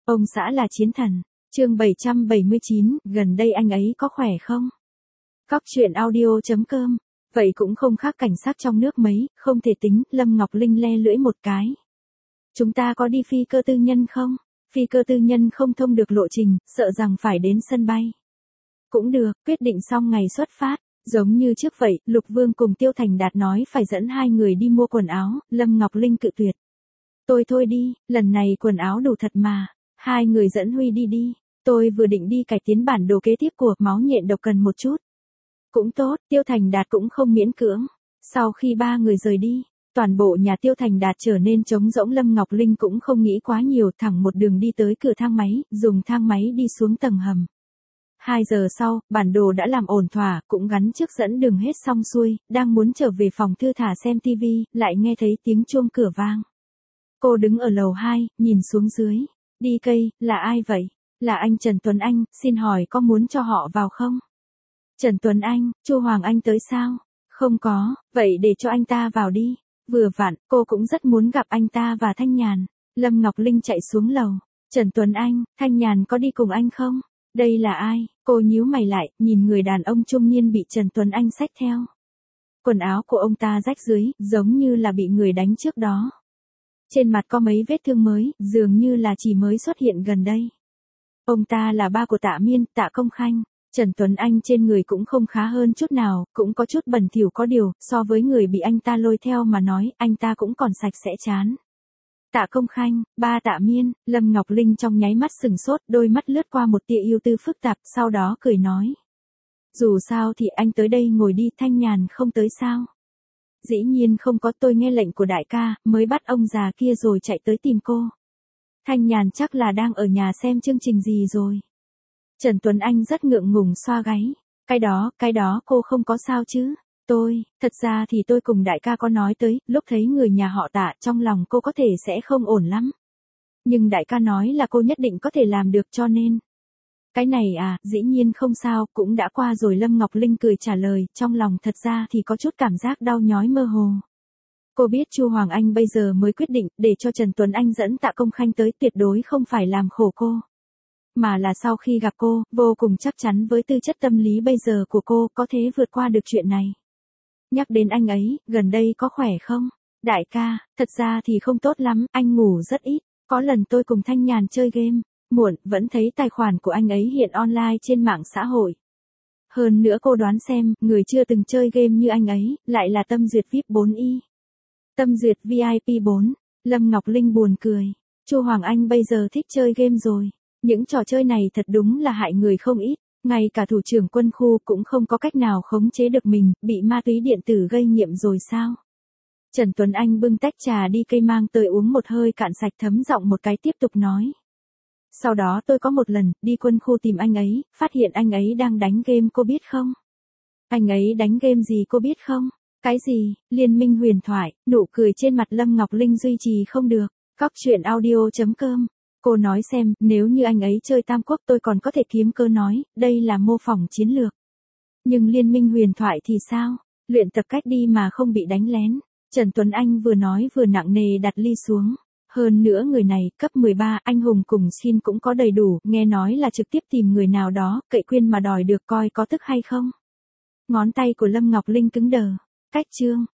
Ông xã là chiến thần. Chương 779, gần đây anh ấy có khỏe không? Cóc truyện audio.com. Vậy cũng không khác cảnh sát trong nước mấy, không thể tính, Lâm Ngọc Linh le lưỡi một cái. Chúng ta có đi phi cơ tư nhân không? Phi cơ tư nhân không thông được lộ trình, sợ rằng phải đến sân bay. Cũng được, quyết định xong ngày xuất phát. Giống như trước vậy, Lục Vương cùng Tiêu Thành Đạt nói phải dẫn hai người đi mua quần áo, Lâm Ngọc Linh cự tuyệt. Tôi thôi đi, lần này quần áo đủ thật mà. Hai người dẫn Huy đi. Tôi vừa định đi cải tiến bản đồ kế tiếp của máu nhện độc cần một chút. Cũng tốt, Tiêu Thành Đạt cũng không miễn cưỡng. Sau khi ba người rời đi, toàn bộ nhà Tiêu Thành Đạt trở nên trống rỗng. Lâm Ngọc Linh cũng không nghĩ quá nhiều, thẳng một đường đi tới cửa thang máy, dùng thang máy đi xuống tầng hầm. 2 giờ sau, bản đồ đã làm ổn thỏa, cũng gắn chiếc dẫn đường hết xong xuôi, đang muốn trở về phòng thư thả xem tivi, lại nghe thấy tiếng chuông cửa vang. Cô đứng ở lầu 2, nhìn xuống dưới. Đi cây, là ai vậy? Là anh Trần Tuấn Anh, xin hỏi có muốn cho họ vào không? Trần Tuấn Anh, Chu Hoàng Anh tới sao? Không có, vậy để cho anh ta vào đi. Vừa vặn, cô cũng rất muốn gặp anh ta và Thanh Nhàn. Lâm Ngọc Linh chạy xuống lầu. Trần Tuấn Anh, Thanh Nhàn có đi cùng anh không? Đây là ai? Cô nhíu mày lại, nhìn người đàn ông trung niên bị Trần Tuấn Anh xách theo. Quần áo của ông ta rách dưới, giống như là bị người đánh trước đó. Trên mặt có mấy vết thương mới, dường như là chỉ mới xuất hiện gần đây. Ông ta là ba của Tạ Miên, Tạ Công Khanh. Trần Tuấn Anh trên người cũng không khá hơn chút nào, cũng có chút bẩn thỉu, có điều, so với người bị anh ta lôi theo mà nói, anh ta cũng còn sạch sẽ chán. Tạ Công Khanh, ba Tạ Miên, Lâm Ngọc Linh trong nháy mắt sừng sốt, đôi mắt lướt qua một tia ưu tư phức tạp, sau đó cười nói. Dù sao thì anh tới đây ngồi đi, Thanh Nhàn không tới sao? Dĩ nhiên không có, tôi nghe lệnh của đại ca, mới bắt ông già kia rồi chạy tới tìm cô. Thanh Nhàn chắc là đang ở nhà xem chương trình gì rồi. Trần Tuấn Anh rất ngượng ngùng xoa gáy. Cái đó cô không có sao chứ? Thật ra thì tôi cùng đại ca có nói tới, lúc thấy người nhà họ Tạ trong lòng cô có thể sẽ không ổn lắm. Nhưng đại ca nói là cô nhất định có thể làm được cho nên. Cái này à, dĩ nhiên không sao, cũng đã qua rồi. Lâm Ngọc Linh cười trả lời, trong lòng thật ra thì có chút cảm giác đau nhói mơ hồ. Cô biết Chu Hoàng Anh bây giờ mới quyết định, để cho Trần Tuấn Anh dẫn Tạ Công Khanh tới tuyệt đối không phải làm khổ cô. Mà là sau khi gặp cô, vô cùng chắc chắn với tư chất tâm lý bây giờ của cô, có thể vượt qua được chuyện này. Nhắc đến anh ấy, gần đây có khỏe không? Đại ca, thật ra thì không tốt lắm, anh ngủ rất ít. Có lần tôi cùng Thanh Nhàn chơi game, muộn, vẫn thấy tài khoản của anh ấy hiện online trên mạng xã hội. Hơn nữa cô đoán xem, người chưa từng chơi game như anh ấy, lại là Tâm Duyệt VIP 4i. Tâm Duyệt VIP 4, Lâm Ngọc Linh buồn cười. Chu Hoàng Anh bây giờ thích chơi game rồi. Những trò chơi này thật đúng là hại người không ít. Ngay cả thủ trưởng quân khu cũng không có cách nào khống chế được mình, bị ma túy điện tử gây nghiện rồi sao? Trần Tuấn Anh bưng tách trà đi cây mang tới uống một hơi cạn sạch, thấm giọng một cái tiếp tục nói. Sau đó tôi có một lần, đi quân khu tìm anh ấy, phát hiện anh ấy đang đánh game, cô biết không? Anh ấy đánh game gì cô biết không? Cái gì? Liên minh huyền thoại. Nụ cười trên mặt Lâm Ngọc Linh duy trì không được. Cóc truyện audio.com. Cô nói xem, nếu như anh ấy chơi Tam Quốc tôi còn có thể kiếm cơ nói, đây là mô phỏng chiến lược. Nhưng liên minh huyền thoại thì sao? Luyện tập cách đi mà không bị đánh lén. Trần Tuấn Anh vừa nói vừa nặng nề đặt ly xuống. Hơn nữa người này, cấp 13, anh hùng cùng xin cũng có đầy đủ, nghe nói là trực tiếp tìm người nào đó, cậy quyên mà đòi được, coi có tức hay không. Ngón tay của Lâm Ngọc Linh cứng đờ. Cách chương.